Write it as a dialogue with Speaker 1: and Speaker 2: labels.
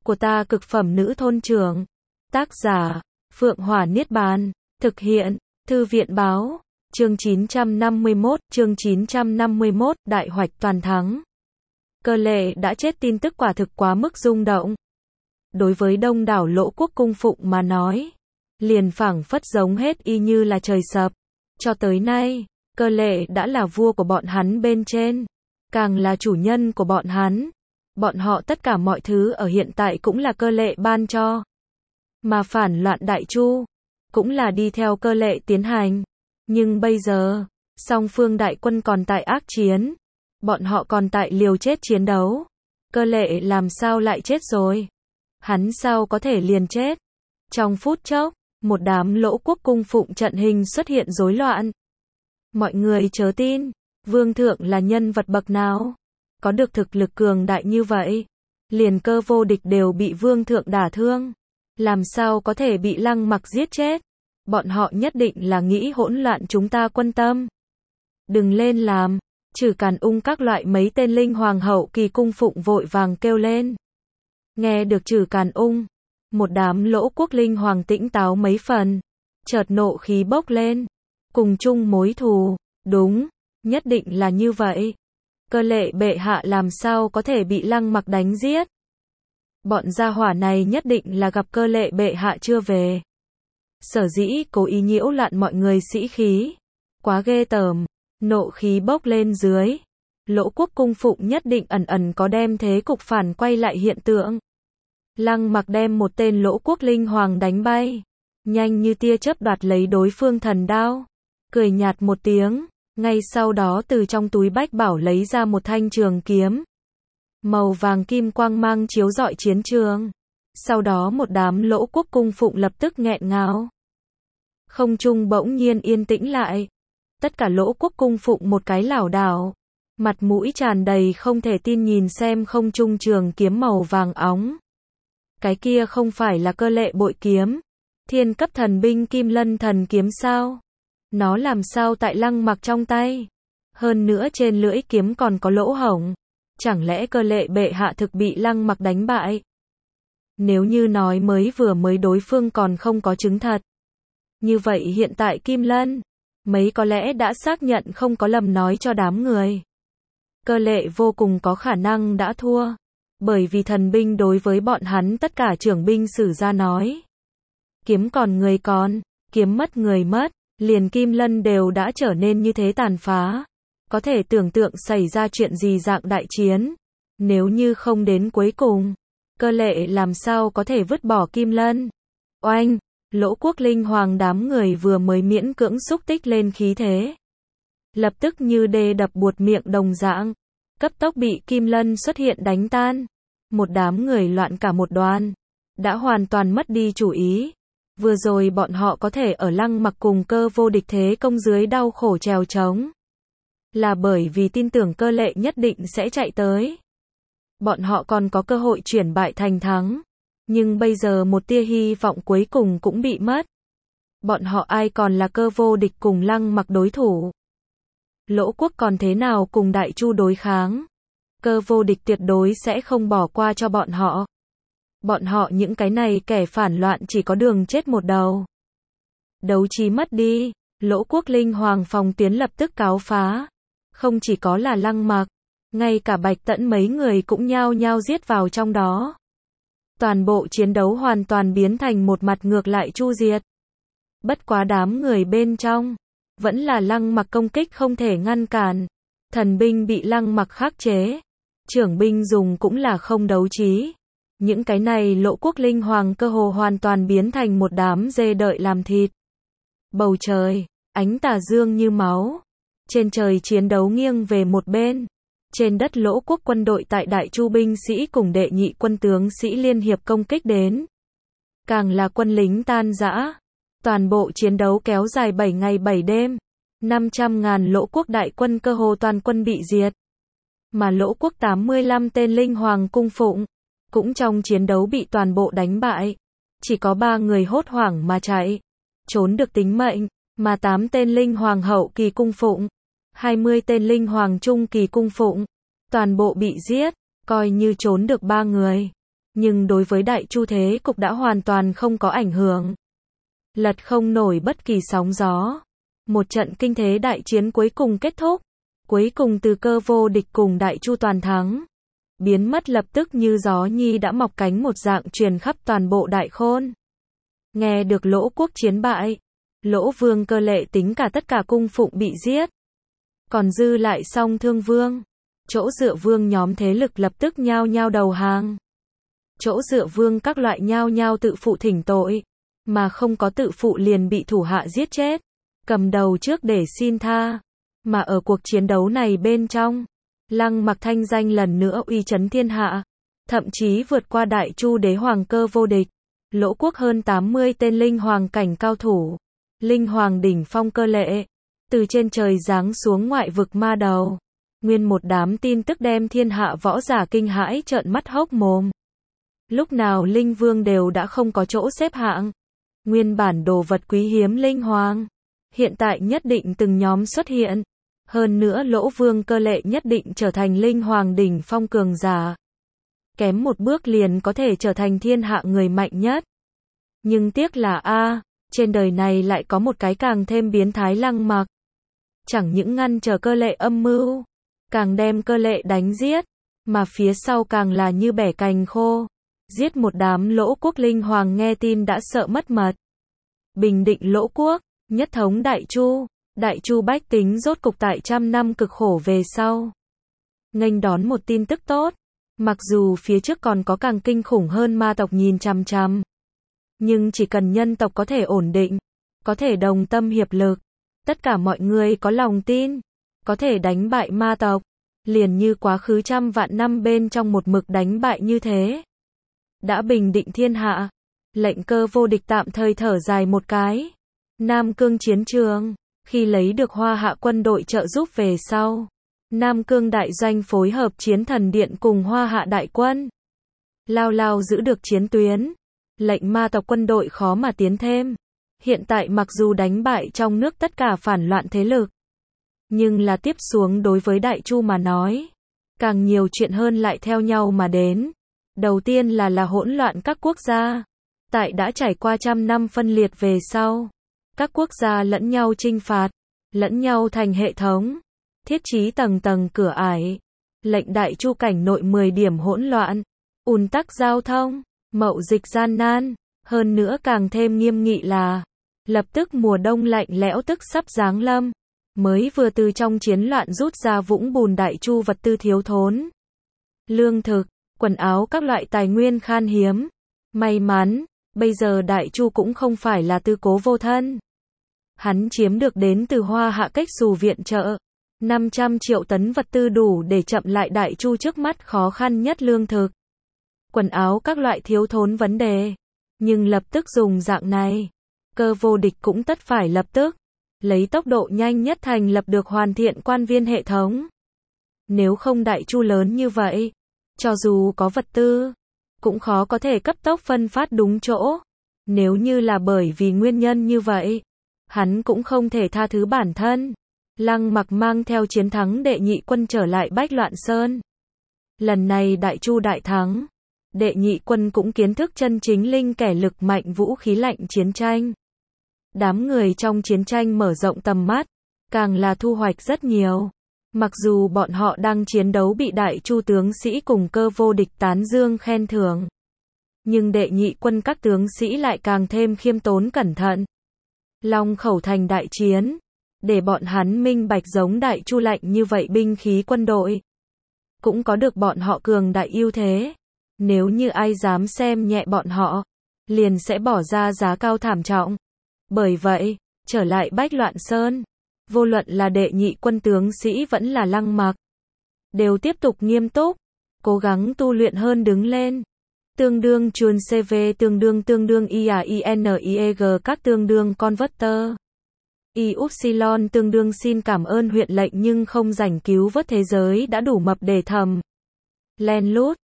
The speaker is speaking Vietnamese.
Speaker 1: của ta cực phẩm nữ thôn trưởng. Tác giả, Phượng Hỏa Niết Bàn. Thực hiện, Thư viện Báo. Chương 951, Đại hoạch toàn thắng. Cơ Lệ đã chết tin tức quả thực quá mức rung động. Đối với đông đảo Lỗ quốc cung phụng mà nói, liền phảng phất giống hết y như là trời sập. Cho tới nay, Cơ Lệ đã là vua của bọn hắn bên trên, càng là chủ nhân của bọn hắn. Bọn họ tất cả mọi thứ ở hiện tại cũng là Cơ Lệ ban cho. Mà phản loạn Đại Chu, cũng là đi theo Cơ Lệ tiến hành. Nhưng bây giờ, song phương đại quân còn tại ác chiến. Bọn họ còn tại liều chết chiến đấu. Cơ Lệ làm sao lại chết rồi? Hắn sao có thể liền chết? Trong phút chốc, một đám Lỗ quốc cung phụng trận hình xuất hiện rối loạn. Mọi người chớ tin, vương thượng là nhân vật bậc nào? Có được thực lực cường đại như vậy? Liền Cơ Vô Địch đều bị vương thượng đả thương. Làm sao có thể bị Lăng Mặc giết chết? Bọn họ nhất định là nghĩ hỗn loạn chúng ta quân tâm. Đừng lên làm. Trừ Càn Ung các loại mấy tên linh hoàng hậu kỳ cung phụng vội vàng kêu lên. Nghe được Trừ Càn Ung, một đám Lỗ quốc linh hoàng tĩnh táo mấy phần, chợt nộ khí bốc lên. Cùng chung mối thù, đúng, nhất định là như vậy. Cơ Lệ bệ hạ làm sao có thể bị Lăng Mặc đánh giết? Bọn gia hỏa này nhất định là gặp Cơ Lệ bệ hạ chưa về. Sở dĩ cố ý nhiễu loạn mọi người sĩ khí. Quá ghê tởm. Nộ khí bốc lên dưới. Lỗ quốc cung phụng nhất định ẩn ẩn có đem thế cục phản quay lại hiện tượng. Lăng Mặc đem một tên Lỗ quốc linh hoàng đánh bay. Nhanh như tia chớp đoạt lấy đối phương thần đao. Cười nhạt một tiếng. Ngay sau đó từ trong túi bách bảo lấy ra một thanh trường kiếm. Màu vàng kim quang mang chiếu rọi chiến trường. Sau đó một đám Lỗ quốc cung phụng lập tức nghẹn ngào. Không trung bỗng nhiên yên tĩnh lại. Tất cả Lỗ quốc cung phụng một cái lảo đảo. Mặt mũi tràn đầy không thể tin nhìn xem không trung trường kiếm màu vàng óng. Cái kia không phải là Cơ Lệ bội kiếm. Thiên cấp thần binh Kim Lân thần kiếm sao? Nó làm sao tại Lăng Mặc trong tay? Hơn nữa trên lưỡi kiếm còn có lỗ hổng. Chẳng lẽ Cơ Lệ bệ hạ thực bị Lăng Mặc đánh bại? Nếu như nói mới đối phương còn không có chứng thật. Như vậy hiện tại Kim Lân, mấy có lẽ đã xác nhận không có lầm nói cho đám người. Cơ Lệ vô cùng có khả năng đã thua. Bởi vì thần binh đối với bọn hắn tất cả trưởng binh sử ra nói. Kiếm còn người còn, kiếm mất người mất, liền Kim Lân đều đã trở nên như thế tàn phá. Có thể tưởng tượng xảy ra chuyện gì dạng đại chiến. Nếu như không đến cuối cùng, Cơ Lệ làm sao có thể vứt bỏ Kim Lân. Oanh! Lỗ quốc linh hoàng đám người vừa mới miễn cưỡng xúc tích lên khí thế. Lập tức như đê đập buột miệng đồng dạng. Cấp tốc bị Kim Lân xuất hiện đánh tan. Một đám người loạn cả một đoàn. Đã hoàn toàn mất đi chủ ý. Vừa rồi bọn họ có thể ở Lăng Mặc cùng Cơ Vô Địch thế công dưới đau khổ trèo trống. Là bởi vì tin tưởng Cơ Lệ nhất định sẽ chạy tới. Bọn họ còn có cơ hội chuyển bại thành thắng. Nhưng bây giờ một tia hy vọng cuối cùng cũng bị mất. Bọn họ ai còn là Cơ Vô Địch cùng Lăng Mặc đối thủ. Lỗ quốc còn thế nào cùng Đại Chu đối kháng. Cơ Vô Địch tuyệt đối sẽ không bỏ qua cho bọn họ. Bọn họ những cái này kẻ phản loạn chỉ có đường chết một đầu. Đấu trí mất đi. Lỗ quốc linh hoàng phòng tuyến lập tức cáo phá. Không chỉ có là Lăng Mặc, ngay cả Bạch Tẫn mấy người cũng nhao nhao giết vào trong đó. Toàn bộ chiến đấu hoàn toàn biến thành một mặt ngược lại chu diệt. Bất quá đám người bên trong, vẫn là Lăng Mặc công kích không thể ngăn cản. Thần binh bị Lăng Mặc khắc chế. Trưởng binh dùng cũng là không đấu trí. Những cái này Lỗ quốc linh hoàng cơ hồ hoàn toàn biến thành một đám dê đợi làm thịt. Bầu trời, ánh tà dương như máu. Trên trời chiến đấu nghiêng về một bên. Trên đất Lỗ quốc quân đội tại Đại Chu binh sĩ cùng đệ nhị quân tướng sĩ liên hiệp công kích đến. Càng là quân lính tan rã. Toàn bộ chiến đấu kéo dài 7 ngày 7 đêm. 500.000 Lỗ quốc đại quân cơ hồ toàn quân bị diệt. Mà Lỗ quốc 85 tên linh hoàng cung phụng, cũng trong chiến đấu bị toàn bộ đánh bại. Chỉ có 3 người hốt hoảng mà chạy. Trốn được tính mệnh. Mà 8 tên linh hoàng hậu kỳ cung phụng, 20 tên linh hoàng trung kỳ cung phụng, toàn bộ bị giết, coi như trốn được 3 người. nhưng đối với Đại Chu thế cục đã hoàn toàn không có ảnh hưởng. Lật không nổi bất kỳ sóng gió. Một trận kinh thế đại chiến cuối cùng kết thúc. Cuối cùng từ Cơ vô địch cùng Đại Chu toàn thắng. Biến mất lập tức như gió nhi đã mọc cánh một dạng truyền khắp toàn bộ Đại Khôn. Nghe được Lỗ quốc chiến bại, Lỗ Vương Cơ Lệ tính cả tất cả cung phụng bị giết. Còn dư lại Song Thương Vương, Chỗ Dựa Vương nhóm thế lực lập tức nhao nhao đầu hàng. Chỗ Dựa Vương các loại nhao nhao tự phụ thỉnh tội, mà không có tự phụ liền bị thủ hạ giết chết, cầm đầu trước để xin tha. Mà ở cuộc chiến đấu này bên trong, Lăng Mặc thanh danh lần nữa uy chấn thiên hạ, thậm chí vượt qua Đại Chu đế hoàng Cơ vô địch. Lỗ quốc hơn 80 tên linh hoàng cảnh cao thủ, linh hoàng đỉnh phong Cơ Lệ, từ trên trời giáng xuống ngoại vực ma đầu. Nguyên một đám tin tức đem thiên hạ võ giả kinh hãi trợn mắt hốc mồm. Lúc nào linh vương đều đã không có chỗ xếp hạng. Nguyên bản đồ vật quý hiếm linh hoàng, hiện tại nhất định từng nhóm xuất hiện. Hơn nữa Lỗ Vương Cơ Lệ nhất định trở thành linh hoàng đỉnh phong cường giả. Kém một bước liền có thể trở thành thiên hạ người mạnh nhất. Nhưng tiếc là trên đời này lại có một cái càng thêm biến thái Lăng Mặc. Chẳng những ngăn trở Cơ Lệ âm mưu, càng đem Cơ Lệ đánh giết, mà phía sau càng là như bẻ cành khô. Giết một đám Lỗ quốc linh hoàng nghe tin đã sợ mất mật. Bình định Lỗ quốc, nhất thống Đại Chu. Đại Chu bách tính rốt cục tại trăm năm cực khổ về sau. Nghênh đón một tin tức tốt. Mặc dù phía trước còn có càng kinh khủng hơn ma tộc nhìn chằm chằm. Nhưng chỉ cần nhân tộc có thể ổn định, có thể đồng tâm hiệp lực, tất cả mọi người có lòng tin, có thể đánh bại ma tộc, liền như quá khứ trăm vạn năm bên trong một mực đánh bại như thế. Đã bình định thiên hạ, lệnh Cơ vô địch tạm thời thở dài một cái. Nam Cương chiến trường, khi lấy được Hoa Hạ quân đội trợ giúp về sau, Nam Cương đại doanh phối hợp Chiến Thần Điện cùng Hoa Hạ đại quân, lao giữ được chiến tuyến, lệnh ma tộc quân đội khó mà tiến thêm. Hiện tại mặc dù đánh bại trong nước tất cả phản loạn thế lực, nhưng là tiếp xuống đối với Đại Chu mà nói, càng nhiều chuyện hơn lại theo nhau mà đến. Đầu tiên là hỗn loạn các quốc gia. Tại đã trải qua trăm năm phân liệt về sau, các quốc gia lẫn nhau chinh phạt, lẫn nhau thành hệ thống, thiết trí tầng tầng cửa ải, lệnh Đại Chu cảnh nội 10 điểm hỗn loạn, ùn tắc giao thông, mậu dịch gian nan, hơn nữa càng thêm nghiêm nghị là, lập tức mùa đông lạnh lẽo tức sắp giáng lâm, mới vừa từ trong chiến loạn rút ra vũng bùn Đại Chu vật tư thiếu thốn, lương thực, quần áo các loại tài nguyên khan hiếm. May mắn, bây giờ Đại Chu cũng không phải là tư cố vô thân. Hắn chiếm được đến từ Hoa Hạ cách xù viện trợ, 500 triệu tấn vật tư đủ để chậm lại Đại Chu trước mắt khó khăn nhất lương thực, quần áo các loại thiếu thốn vấn đề. Nhưng lập tức dùng dạng này, Cơ vô địch cũng tất phải lập tức, lấy tốc độ nhanh nhất thành lập được hoàn thiện quan viên hệ thống. Nếu không Đại Chu lớn như vậy, cho dù có vật tư, cũng khó có thể cấp tốc phân phát đúng chỗ. Nếu như là bởi vì nguyên nhân như vậy, hắn cũng không thể tha thứ bản thân. Lăng Mặc mang theo chiến thắng đệ nhị quân trở lại Bách Loạn Sơn. Lần này Đại Chu đại thắng, đệ nhị quân cũng kiến thức chân chính linh kẻ lực mạnh vũ khí lạnh chiến tranh. Đám người trong chiến tranh mở rộng tầm mắt, càng là thu hoạch rất nhiều. Mặc dù bọn họ đang chiến đấu bị Đại Chu tướng sĩ cùng Cơ vô địch tán dương khen thưởng, nhưng đệ nhị quân các tướng sĩ lại càng thêm khiêm tốn cẩn thận. Long Khẩu thành đại chiến, để bọn hắn minh bạch giống Đại Chu lạnh như vậy binh khí quân đội, cũng có được bọn họ cường đại ưu thế. Nếu như ai dám xem nhẹ bọn họ, liền sẽ bỏ ra giá cao thảm trọng. Bởi vậy, trở lại Bách Loạn Sơn, vô luận là đệ nhị quân tướng sĩ vẫn là Lăng Mặc, đều tiếp tục nghiêm túc, cố gắng tu luyện hơn đứng lên. Tương đương chuồn CV tương đương IAINIEG các tương đương converter. Upsilon tương đương xin cảm ơn huyện lệnh nhưng không rảnh cứu vớt thế giới đã đủ mập để thầm. Len lút.